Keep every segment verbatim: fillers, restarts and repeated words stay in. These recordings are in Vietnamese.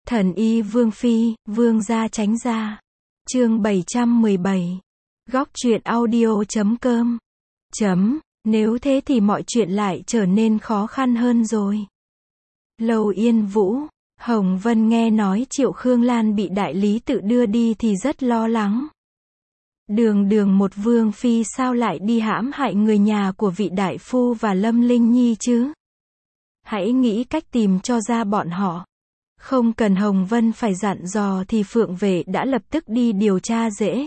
Thần y Vương Phi, Vương gia tránh ra. Chương bảy trăm mười bảy. Góc truyện audio chấm com. Chấm, nếu thế thì mọi chuyện lại trở nên khó khăn hơn rồi. Lầu Yên Vũ, Hồng Vân nghe nói Triệu Khương Lan bị đại lý tự đưa đi thì rất lo lắng. Đường đường một Vương Phi sao lại đi hãm hại người nhà của vị đại phu và Lâm Linh Nhi chứ? Hãy nghĩ cách tìm cho ra bọn họ. Không cần Hồng Vân phải dặn dò thì Phượng Vệ đã lập tức đi điều tra dễ.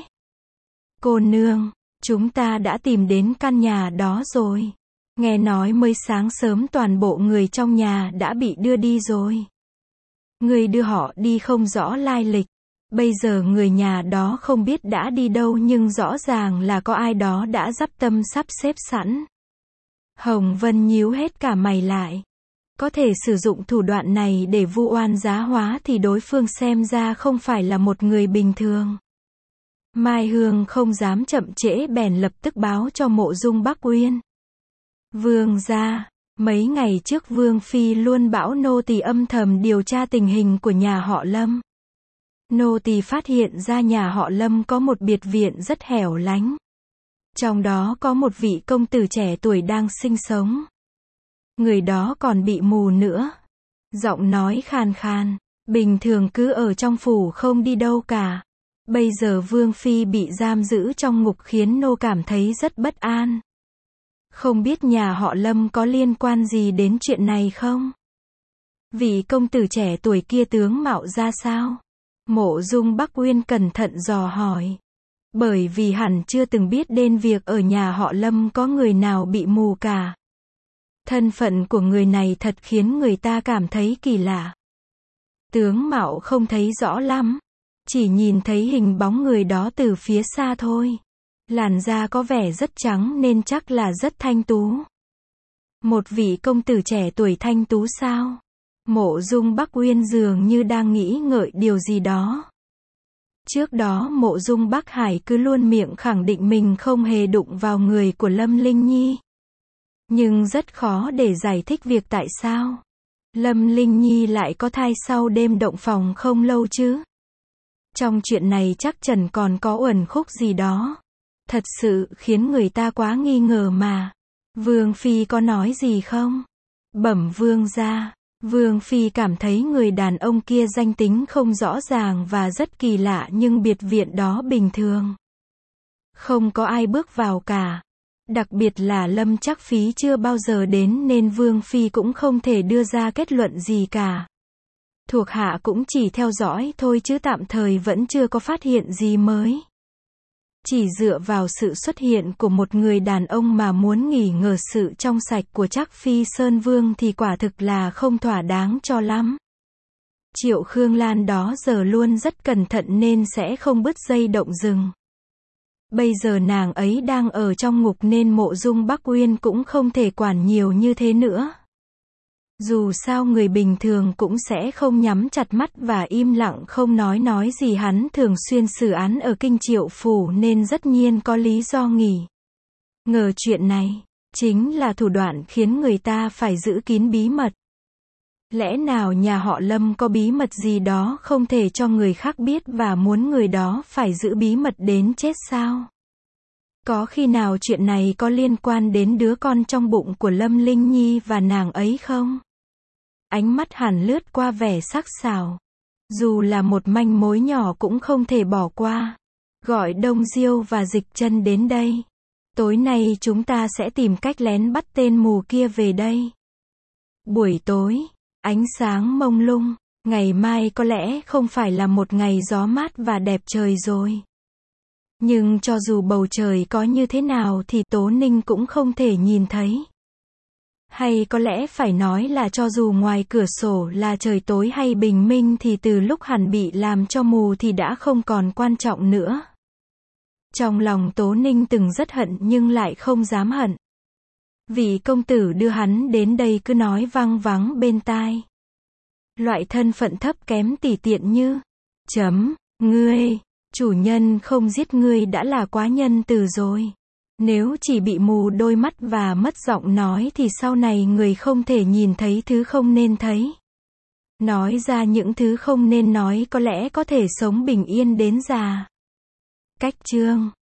Cô nương, chúng ta đã tìm đến căn nhà đó rồi. Nghe nói mới sáng sớm toàn bộ người trong nhà đã bị đưa đi rồi. Người đưa họ đi không rõ lai lịch. Bây giờ người nhà đó không biết đã đi đâu nhưng rõ ràng là có ai đó đã dắp tâm sắp xếp sẵn. Hồng Vân nhíu hết cả mày lại. Có thể sử dụng thủ đoạn này để vu oan giá hóa thì đối phương xem ra không phải là một người bình thường. Mai Hương không dám chậm trễ bèn lập tức báo cho Mộ Dung Bắc Uyên. Vương gia, mấy ngày trước Vương Phi luôn bảo nô tỳ âm thầm điều tra tình hình của nhà họ Lâm. Nô tỳ phát hiện ra nhà họ Lâm có một biệt viện rất hẻo lánh. Trong đó có một vị công tử trẻ tuổi đang sinh sống. Người đó còn bị mù nữa. Giọng nói khàn khàn, bình thường cứ ở trong phủ không đi đâu cả. Bây giờ Vương Phi bị giam giữ trong ngục khiến nô cảm thấy rất bất an. Không biết nhà họ Lâm có liên quan gì đến chuyện này không? Vị công tử trẻ tuổi kia tướng mạo ra sao? Mộ Dung Bắc Uyên cẩn thận dò hỏi. Bởi vì hẳn chưa từng biết đến việc ở nhà họ Lâm có người nào bị mù cả. Thân phận của người này thật khiến người ta cảm thấy kỳ lạ. Tướng mạo không thấy rõ lắm. Chỉ nhìn thấy hình bóng người đó từ phía xa thôi. Làn da có vẻ rất trắng nên chắc là rất thanh tú. Một vị công tử trẻ tuổi thanh tú sao? Mộ Dung Bắc Uyên dường như đang nghĩ ngợi điều gì đó. Trước đó Mộ Dung Bắc Hải cứ luôn miệng khẳng định mình không hề đụng vào người của Lâm Linh Nhi. Nhưng rất khó để giải thích việc tại sao Lâm Linh Nhi lại có thai sau đêm động phòng không lâu chứ. Trong chuyện này chắc chắn còn có uẩn khúc gì đó. Thật sự khiến người ta quá nghi ngờ mà. Vương Phi có nói gì không? Bẩm Vương gia, Vương Phi cảm thấy người đàn ông kia danh tính không rõ ràng và rất kỳ lạ nhưng biệt viện đó bình thường. Không có ai bước vào cả. Đặc biệt là Lâm Trác Phí chưa bao giờ đến nên Vương Phi cũng không thể đưa ra kết luận gì cả. Thuộc hạ cũng chỉ theo dõi thôi chứ tạm thời vẫn chưa có phát hiện gì mới. Chỉ dựa vào sự xuất hiện của một người đàn ông mà muốn nghỉ ngờ sự trong sạch của Trác Phi Sơn Vương thì quả thực là không thỏa đáng cho lắm. Triệu Khương Lan đó giờ luôn rất cẩn thận nên sẽ không bứt dây động rừng. Bây giờ nàng ấy đang ở trong ngục nên Mộ Dung Bắc Uyên cũng không thể quản nhiều như thế nữa. Dù sao người bình thường cũng sẽ không nhắm chặt mắt và im lặng không nói nói gì, hắn thường xuyên xử án ở Kinh Triệu Phủ nên rất nhiên có lý do nghỉ ngờ chuyện này. Chính là thủ đoạn khiến người ta phải giữ kín bí mật. Lẽ nào nhà họ Lâm có bí mật gì đó không thể cho người khác biết và muốn người đó phải giữ bí mật đến chết sao? Có khi nào chuyện này có liên quan đến đứa con trong bụng của Lâm Linh Nhi và nàng ấy không? Ánh mắt hắn lướt qua vẻ sắc sảo. Dù là một manh mối nhỏ cũng không thể bỏ qua. Gọi Đông Diêu và Dịch Chân đến đây. Tối nay chúng ta sẽ tìm cách lén bắt tên mù kia về đây. Buổi tối, ánh sáng mông lung. Ngày mai có lẽ không phải là một ngày gió mát và đẹp trời rồi. Nhưng cho dù bầu trời có như thế nào thì Tố Ninh cũng không thể nhìn thấy. Hay có lẽ phải nói là cho dù ngoài cửa sổ là trời tối hay bình minh thì từ lúc hắn bị làm cho mù thì đã không còn quan trọng nữa. Trong lòng Tố Ninh từng rất hận nhưng lại không dám hận. Vị công tử đưa hắn đến đây cứ nói vang vắng bên tai. Loại thân phận thấp kém tỉ tiện như, chấm, ngươi, chủ nhân không giết ngươi đã là quá nhân từ rồi. Nếu chỉ bị mù đôi mắt và mất giọng nói thì sau này người không thể nhìn thấy thứ không nên thấy. Nói ra những thứ không nên nói có lẽ có thể sống bình yên đến già. Cách chương